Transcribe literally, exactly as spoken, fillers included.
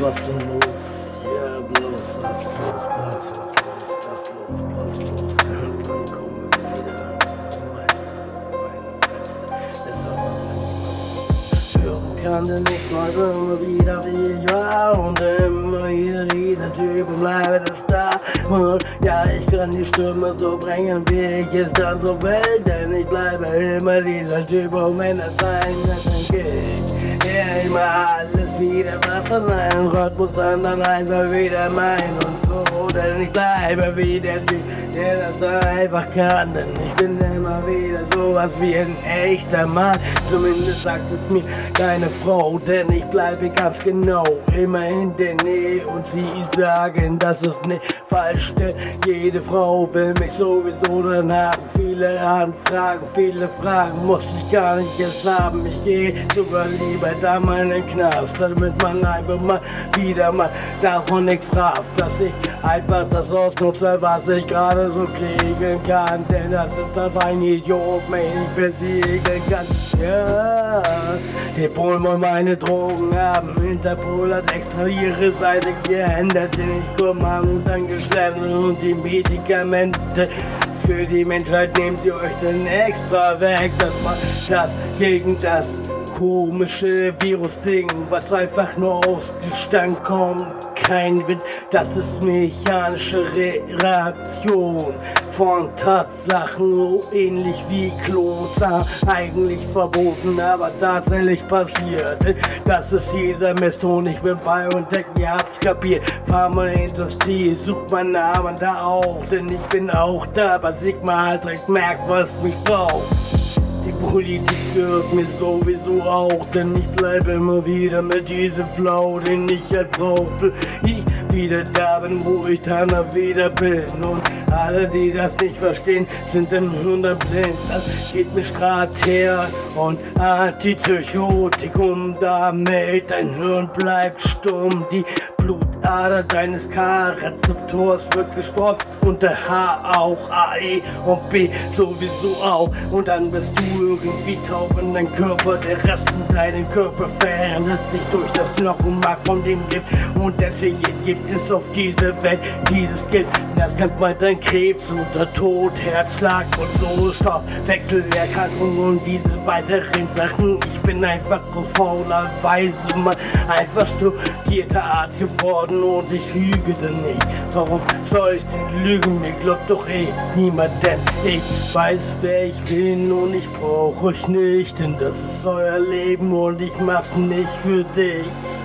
was denn los? Ja, bloß was los, was, was los, das los, bloß los. Und dann kommen wir wieder an meine Fresse, meine Fresse. Es aber niemand hören kann, denn ich träume immer wieder, wie ich war. Und immer wieder dieser Typ und bleibe das da. Und ja, ich kann die Stimme so bringen, wie ich es dann so will. Denn ich bleibe immer dieser Typ, und wenn das sein wird, dann geht ja immer alles wieder, was an einem Rhythmus dann dann einfach wieder mein und so. Denn ich bleibe wie der Typ, der das dann einfach kann. Denn ich bin immer wieder sowas wie ein echter Mann. Zumindest sagt es mir deine Frau, denn ich bleibe ganz genau immer in der Nähe. Und sie sagen, das ist nicht falsch, denn jede Frau will mich sowieso dann haben. Viele Anfragen, viele Fragen muss ich gar nicht jetzt haben. Ich gehe sogar lieber da mal in den Knast, damit man einfach mal wieder mal davon nichts rafft, dass ich einfach das ausnutze, was ich gerade so kriegen kann. Denn das ist, dass ein Idiot mich nicht besiegen kann. Ja, die Polen wollen meine Drogen haben. Interpol hat extra ihre Seite geändert, denn ich komme an und dann geschlendert. Und die Medikamente für die Menschheit nehmt ihr euch dann extra weg. Das war das gegen das komische Virus-Ding, was einfach nur aus Gestank kommt. Kein Wind, das ist mechanische Reaktion von Tatsachen, so ähnlich wie Kloster. Eigentlich verboten, aber tatsächlich passiert. Das ist dieser Mist und ich bin bei BioNTech, ihr habt's kapiert. Pharmaindustrie, sucht meinen Namen da auch, denn ich bin auch da, aber Sigma halt direkt merkt, was mich braucht. Die Politik gehört mir sowieso auch, denn ich bleibe immer wieder mit diesem Flow, den ich halt brauchte. Ich wieder da bin, wo ich dann wieder bin. Und alle, die das nicht verstehen, sind im Hundert blind. Das geht mit Strater und Antipsychotikum, damit dein Hirn bleibt stumm. Die Blutader deines K-Rezeptors wird gestoppt und der H auch, A, E und B sowieso auch. Und dann bist du irgendwie taub in dein Körper, der Rest in deinem Körper verändert sich durch das Knochenmark von dem Gift. Und deswegen gibt es auf dieser Welt dieses Gift. Das kennt man dann Krebs oder Tod, Herzschlag und so Stoff, Wechselerkrankungen und diese weiteren Sachen. Ich bin einfach auf fauler Weise mal einfach studierter Arzt geworden und ich lüge denn nicht. Warum soll ich denn lügen? Mir glaubt doch eh niemand, denn ich weiß, wer ich bin und ich brauche euch nicht, denn das ist euer Leben und ich mach's nicht für dich.